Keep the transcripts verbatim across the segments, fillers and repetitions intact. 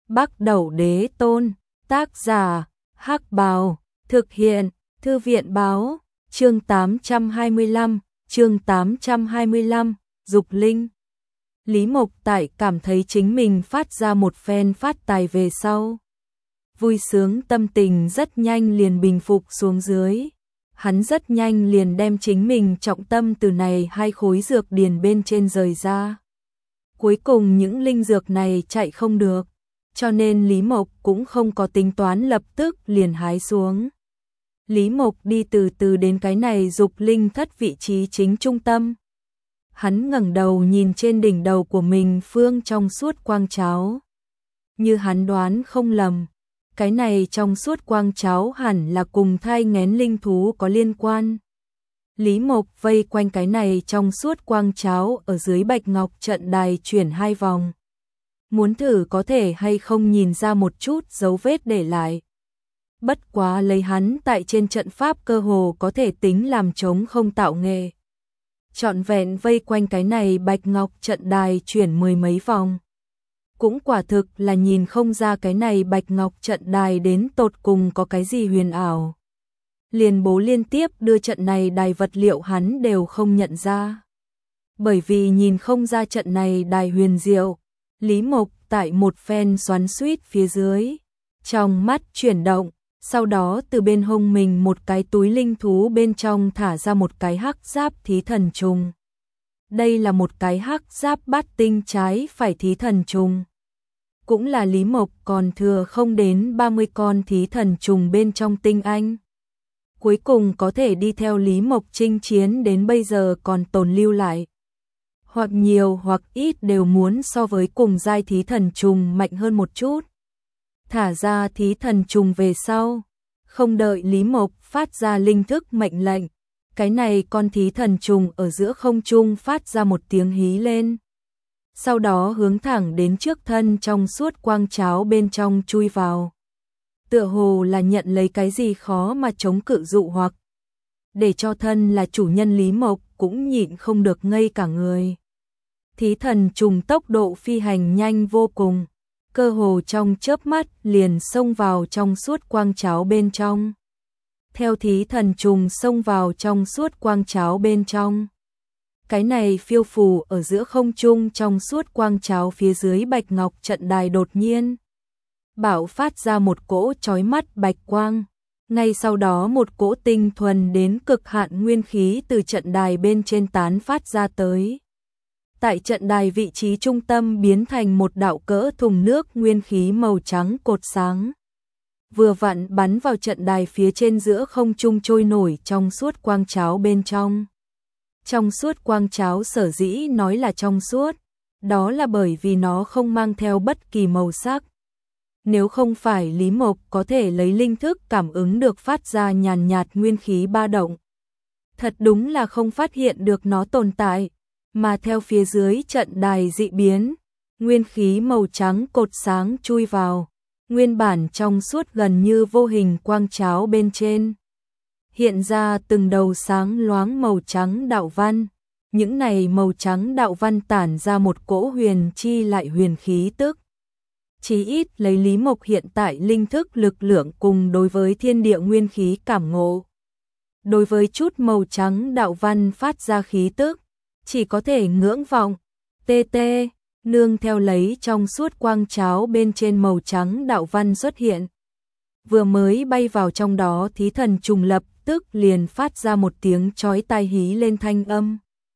Bắc Đẩu Đế Tôn, tác giả, Hắc Bào, thực hiện, Thư viện báo, chương tám trăm hai mươi lăm, chương tám trăm hai mươi lăm, Dục Linh. Lý Mộc Tại cảm thấy chính mình phát ra một phen phát tài về sau. Vui sướng tâm tình rất nhanh liền bình phục xuống dưới. Hắn rất nhanh liền đem chính mình trọng tâm từ này hai khối dược điền bên trên rời ra. Cuối cùng những linh dược này chạy không được, cho nên Lý Mộc cũng không có tính toán lập tức liền hái xuống. Lý Mộc đi từ từ đến cái này dục linh thất vị trí chính trung tâm. Hắn ngẩng đầu nhìn trên đỉnh đầu của mình phương trong suốt quang cháo. Như hắn đoán không lầm, cái này trong suốt quang cháo hẳn là cùng thai nghén linh thú có liên quan. Lý Mộc vây quanh cái này trong suốt quang cháo ở dưới bạch ngọc trận đài chuyển hai vòng. Muốn thử có thể hay không nhìn ra một chút dấu vết để lại. Bất quá lấy hắn tại trên trận pháp cơ hồ có thể tính làm trống không tạo nghệ. Trọn vẹn vây quanh cái này bạch ngọc trận đài chuyển mười mấy vòng. Cũng quả thực là nhìn không ra cái này bạch ngọc trận đài đến tột cùng có cái gì huyền ảo. Liền bố liên tiếp đưa trận này đài vật liệu hắn đều không nhận ra. Bởi vì nhìn không ra trận này đài huyền diệu, Lý Mộc tại một phen xoắn xuýt phía dưới, trong mắt chuyển động, sau đó từ bên hông mình một cái túi linh thú bên trong thả ra một cái hắc giáp thí thần trùng. Đây là một cái hắc giáp bát tinh trái phải thí thần trùng. Cũng là Lý Mộc còn thừa không đến ba mươi con thí thần trùng bên trong tinh anh. Cuối cùng có thể đi theo Lý Mộc chinh chiến đến bây giờ còn tồn lưu lại. Hoặc nhiều hoặc ít đều muốn so với cùng giai thí thần trùng mạnh hơn một chút. Thả ra thí thần trùng về sau, không đợi Lý Mộc phát ra linh thức mệnh lệnh, cái này con thí thần trùng ở giữa không trung phát ra một tiếng hí lên. Sau đó hướng thẳng đến trước thân trong suốt quang cháo bên trong chui vào. Tựa hồ là nhận lấy cái gì khó mà chống cự dụ hoặc. Để cho thân là chủ nhân Lý Mộc cũng nhịn không được ngây cả người. Thí thần trùng tốc độ phi hành nhanh vô cùng, cơ hồ trong chớp mắt liền xông vào trong suốt quang cháo bên trong. Theo thí thần trùng xông vào trong suốt quang cháo bên trong. Cái này phiêu phù ở giữa không trung trong suốt quang cháo phía dưới bạch ngọc trận đài đột nhiên bạo phát ra một cỗ chói mắt bạch quang. Ngay sau đó một cỗ tinh thuần đến cực hạn nguyên khí từ trận đài bên trên tán phát ra tới. Tại trận đài vị trí trung tâm biến thành một đạo cỡ thùng nước nguyên khí màu trắng cột sáng. Vừa vặn bắn vào trận đài phía trên giữa không trung trôi nổi trong suốt quang cháo bên trong. Trong suốt quang cháo sở dĩ nói là trong suốt, đó là bởi vì nó không mang theo bất kỳ màu sắc. Nếu không phải Lý Mộc có thể lấy linh thức cảm ứng được phát ra nhàn nhạt nguyên khí ba động. Thật đúng là không phát hiện được nó tồn tại, mà theo phía dưới trận đài dị biến, nguyên khí màu trắng cột sáng chui vào, nguyên bản trong suốt gần như vô hình quang cháo bên trên. Hiện ra từng đầu sáng loáng màu trắng đạo văn, những này màu trắng đạo văn tản ra một cỗ huyền chi lại huyền khí tức. Chí ít lấy Lý Mộc hiện tại linh thức lực lượng cùng đối với thiên địa nguyên khí cảm ngộ. Đối với chút màu trắng đạo văn phát ra khí tức, chỉ có thể ngưỡng vọng, tê tê, nương theo lấy trong suốt quang cháo bên trên màu trắng đạo văn xuất hiện. Vừa mới bay vào trong đó thí thần trùng lập tức liền phát ra một tiếng chói tai hí lên thanh âm.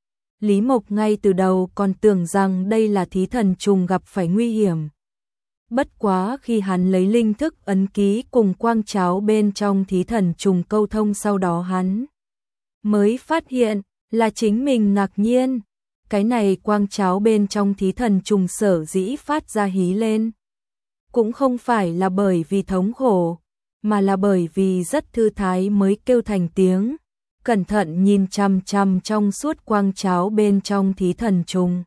Lý Mộc ngay từ đầu còn tưởng rằng đây là thí thần trùng gặp phải nguy hiểm. Bất quá khi hắn lấy linh thức ấn ký cùng quang cháo bên trong thí thần trùng câu thông sau đó hắn mới phát hiện là chính mình ngạc nhiên. Cái này quang cháo bên trong thí thần trùng sở dĩ phát ra hí lên. Cũng không phải là bởi vì thống khổ, mà là bởi vì rất thư thái mới kêu thành tiếng. Cẩn thận nhìn chằm chằm trong suốt quang cháo bên trong thí thần trùng.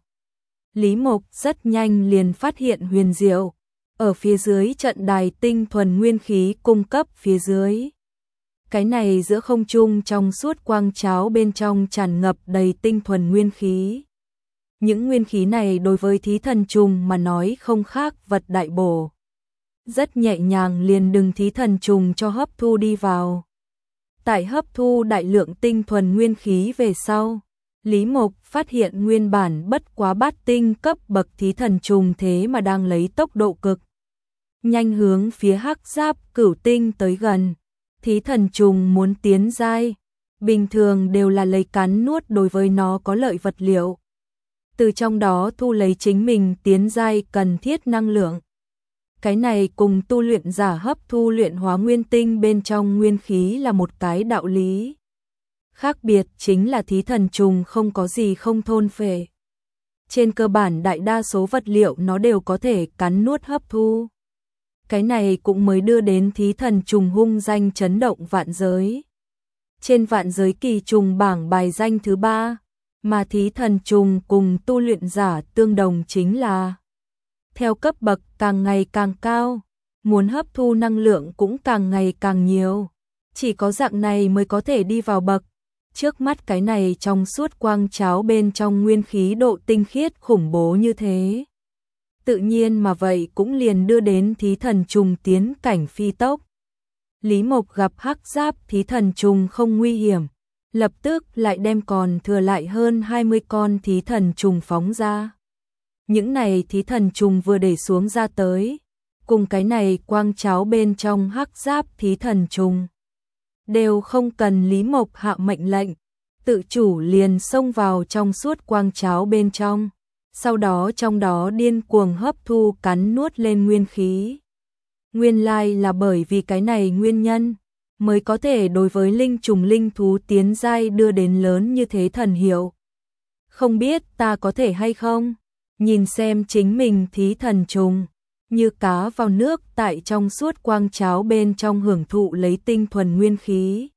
Lý Mộc rất nhanh liền phát hiện huyền diệu. Ở phía dưới trận đài tinh thuần nguyên khí cung cấp phía dưới. Cái này giữa không trung trong suốt quang cháo bên trong tràn ngập đầy tinh thuần nguyên khí. Những nguyên khí này đối với thí thần trùng mà nói không khác vật đại bổ. rất nhẹ nhàng liền đừng thí thần trùng cho hấp thu đi vào. Tại hấp thu đại lượng tinh thuần nguyên khí về sau, Lý Mộc phát hiện nguyên bản bất quá bát tinh cấp bậc thí thần trùng thế mà đang lấy tốc độ cực nhanh hướng phía hắc giáp cửu tinh tới gần. Thí thần trùng muốn tiến giai, bình thường đều là lấy cắn nuốt đối với nó có lợi vật liệu, từ trong đó thu lấy chính mình tiến giai cần thiết năng lượng. Cái này cùng tu luyện giả hấp thu luyện hóa nguyên tinh bên trong nguyên khí là một cái đạo lý. Khác biệt chính là thí thần trùng không có gì không thôn phệ. Trên cơ bản đại đa số vật liệu nó đều có thể cắn nuốt hấp thu. Cái này cũng mới đưa đến thí thần trùng hung danh chấn động vạn giới. Trên vạn giới kỳ trùng bảng bài danh thứ ba, mà thí thần trùng cùng tu luyện giả tương đồng chính là theo cấp bậc càng ngày càng cao, muốn hấp thu năng lượng cũng càng ngày càng nhiều. Chỉ có dạng này mới có thể đi vào bậc. Trước mắt cái này trong suốt quang cháo bên trong nguyên khí độ tinh khiết khủng bố như thế. Tự nhiên mà vậy cũng liền đưa đến thí thần trùng tiến cảnh phi tốc. Lý Mộc gặp hắc giáp thí thần trùng không nguy hiểm, lập tức lại đem còn thừa lại hơn hai mươi con thí thần trùng phóng ra. Những này thí thần trùng vừa để xuống ra tới, cùng cái này quang cháo bên trong hắc giáp thí thần trùng, đều không cần Lý Mộc hạ mệnh lệnh, tự chủ liền xông vào trong suốt quang cháo bên trong, sau đó trong đó điên cuồng hấp thu cắn nuốt lên nguyên khí. Nguyên lai là bởi vì cái này nguyên nhân, mới có thể đối với linh trùng linh thú tiến giai đưa đến lớn như thế thần hiệu. Không biết ta có thể hay không? Nhìn xem chính mình thí thần trùng, như cá vào nước tại trong suốt quang cháo bên trong hưởng thụ lấy tinh thuần nguyên khí.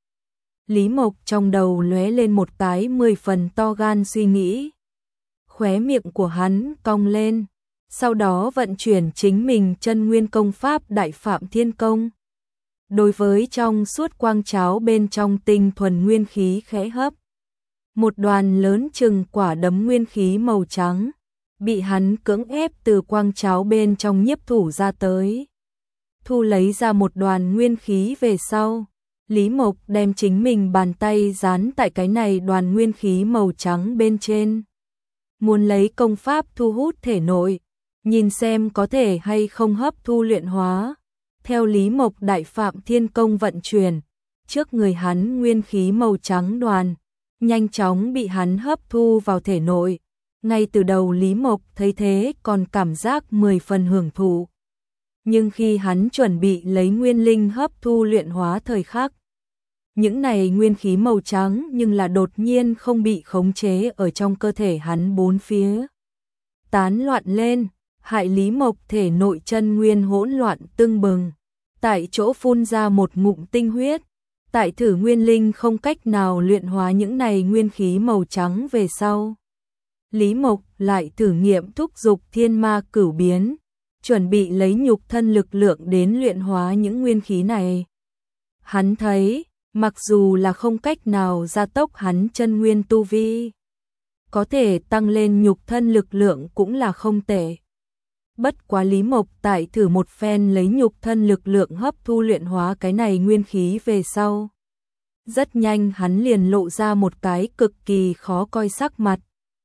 Lý Mộc trong đầu lóe lên một cái mười phần to gan suy nghĩ. Khóe miệng của hắn cong lên, sau đó vận chuyển chính mình chân nguyên công pháp Đại Phạm Thiên Công. Đối với trong suốt quang cháo bên trong tinh thuần nguyên khí khẽ hấp. Một đoàn lớn chừng quả đấm nguyên khí màu trắng, bị hắn cưỡng ép từ quang cháo bên trong nhiếp thủ ra tới. Thu lấy ra một đoàn nguyên khí về sau, Lý Mộc đem chính mình bàn tay dán tại cái này đoàn nguyên khí màu trắng bên trên. Muốn lấy công pháp thu hút thể nội, nhìn xem có thể hay không hấp thu luyện hóa. Theo Lý Mộc Đại Phạm Thiên Công vận chuyển, trước người hắn nguyên khí màu trắng đoàn, nhanh chóng bị hắn hấp thu vào thể nội. Ngay từ đầu Lý Mộc thấy thế còn cảm giác mười phần hưởng thụ. Nhưng khi hắn chuẩn bị lấy nguyên linh hấp thu luyện hóa thời khắc, những này nguyên khí màu trắng nhưng là đột nhiên không bị khống chế ở trong cơ thể hắn bốn phía. Tán loạn lên, hại Lý Mộc thể nội chân nguyên hỗn loạn tưng bừng. Tại chỗ phun ra một ngụm tinh huyết. Tại thử nguyên linh không cách nào luyện hóa những này nguyên khí màu trắng về sau. Lý Mộc lại thử nghiệm thúc dục thiên ma cửu biến, chuẩn bị lấy nhục thân lực lượng đến luyện hóa những nguyên khí này. Hắn thấy, mặc dù là không cách nào gia tốc hắn chân nguyên tu vi, có thể tăng lên nhục thân lực lượng cũng là không tệ. Bất quá Lý Mộc tại thử một phen lấy nhục thân lực lượng hấp thu luyện hóa cái này nguyên khí về sau. Rất nhanh hắn liền lộ ra một cái cực kỳ khó coi sắc mặt.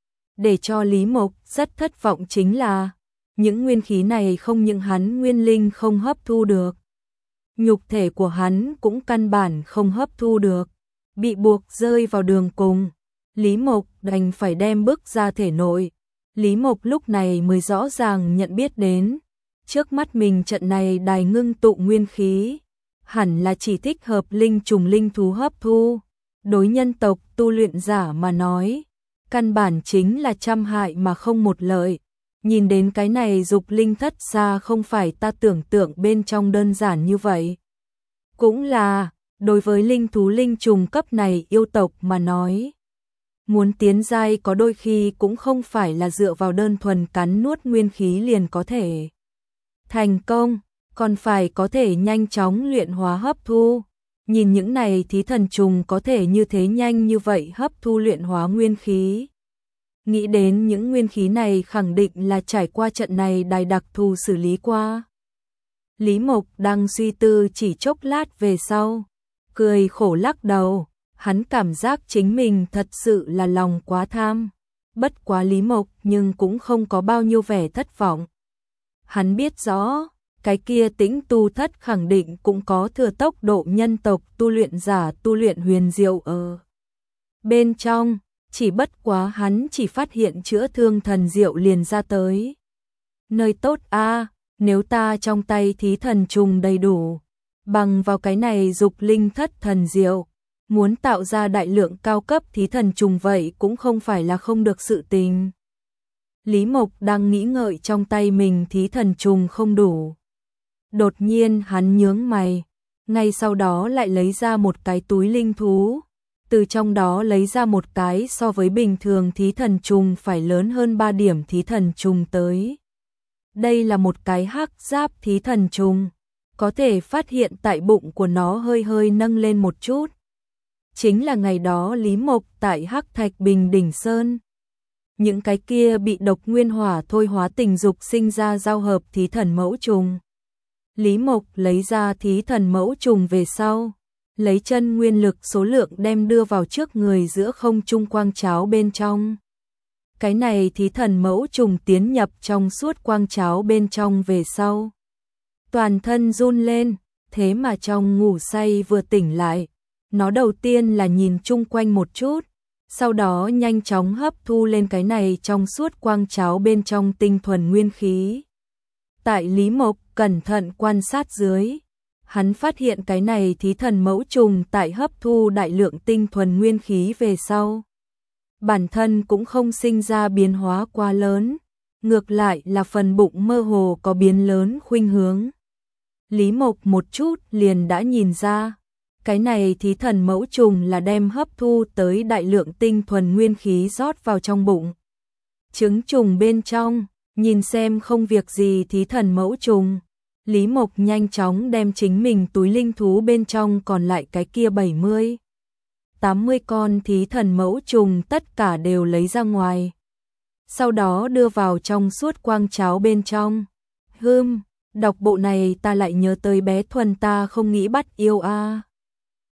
Để cho Lý Mộc rất thất vọng chính là, những nguyên khí này không những hắn nguyên linh không hấp thu được. Nhục thể của hắn cũng căn bản không hấp thu được. Bị buộc rơi vào đường cùng, Lý Mộc đành phải đem bước ra thể nội. Lý Mộc lúc này mới rõ ràng nhận biết đến, trước mắt mình trận này đài ngưng tụ nguyên khí, hẳn là chỉ thích hợp linh trùng linh thú hấp thu. Đối nhân tộc tu luyện giả mà nói, căn bản chính là trăm hại mà không một lợi. Nhìn đến cái này dục linh thất xa không phải ta tưởng tượng bên trong đơn giản như vậy. Cũng là, đối với linh thú linh trùng cấp này yêu tộc mà nói, muốn tiến giai có đôi khi cũng không phải là dựa vào đơn thuần cắn nuốt nguyên khí liền có thể thành công, còn phải có thể nhanh chóng luyện hóa hấp thu. Nhìn những này thí thần trùng có thể như thế nhanh như vậy hấp thu luyện hóa nguyên khí. Nghĩ đến những nguyên khí này khẳng định là trải qua trận này đài đặc thù xử lý qua. Lý Mộc đang suy tư chỉ chốc lát về sau, cười khổ lắc đầu, hắn cảm giác chính mình thật sự là lòng quá tham. Bất quá Lý Mộc nhưng cũng không có bao nhiêu vẻ thất vọng. Hắn biết rõ, cái kia Tĩnh Tu Thất khẳng định cũng có thừa tốc độ nhân tộc tu luyện giả tu luyện huyền diệu ở bên trong, chỉ bất quá hắn chỉ phát hiện chữa thương thần diệu liền ra tới. Nơi tốt a, nếu ta trong tay thí thần trùng đầy đủ, bằng vào cái này dục linh thất thần diệu, muốn tạo ra đại lượng cao cấp thí thần trùng vậy cũng không phải là không được sự tình. Lý Mộc đang nghĩ ngợi trong tay mình thí thần trùng không đủ. Đột nhiên hắn nhướng mày, ngay sau đó lại lấy ra một cái túi linh thú, từ trong đó lấy ra một cái so với bình thường thí thần trùng phải lớn hơn ba điểm thí thần trùng tới. Đây là một cái hắc giáp thí thần trùng, có thể phát hiện tại bụng của nó hơi hơi nâng lên một chút. Chính là ngày đó Lý Mộc tại Hắc Thạch Bình Đỉnh Sơn. Những cái kia bị độc nguyên hỏa thôi hóa tình dục sinh ra giao hợp thí thần mẫu trùng. Lý Mộc lấy ra thí thần mẫu trùng về sau, lấy chân nguyên lực số lượng đem đưa vào trước người giữa không trung quang cháo bên trong. Cái này thí thần mẫu trùng tiến nhập trong suốt quang cháo bên trong về sau. Toàn thân run lên, thế mà trong ngủ say vừa tỉnh lại. Nó đầu tiên là nhìn chung quanh một chút, sau đó nhanh chóng hấp thu lên cái này trong suốt quang cháo bên trong tinh thuần nguyên khí. Tại Lý Mộc cẩn thận quan sát dưới, hắn phát hiện cái này thí thần mẫu trùng tại hấp thu đại lượng tinh thuần nguyên khí về sau. Bản thân cũng không sinh ra biến hóa quá lớn, ngược lại là phần bụng mơ hồ có biến lớn khuynh hướng. Lý Mộc một chút liền đã nhìn ra, cái này thí thần mẫu trùng là đem hấp thu tới đại lượng tinh thuần nguyên khí rót vào trong bụng. Trứng trùng bên trong, nhìn xem không việc gì thí thần mẫu trùng, Lý Mộc nhanh chóng đem chính mình túi linh thú bên trong còn lại cái kia bảy mươi, tám mươi con thí thần mẫu trùng tất cả đều lấy ra ngoài. Sau đó đưa vào trong suốt quang cháo bên trong. Hưm, đọc bộ này ta lại nhớ tới bé Thuần ta không nghĩ bắt yêu a.